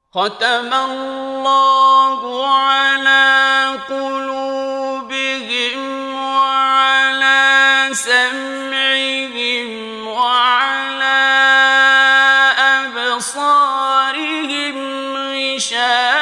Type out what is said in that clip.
ختم الله على قلوبهم وعلى سمعهم وعلى أبصارهم غشاوة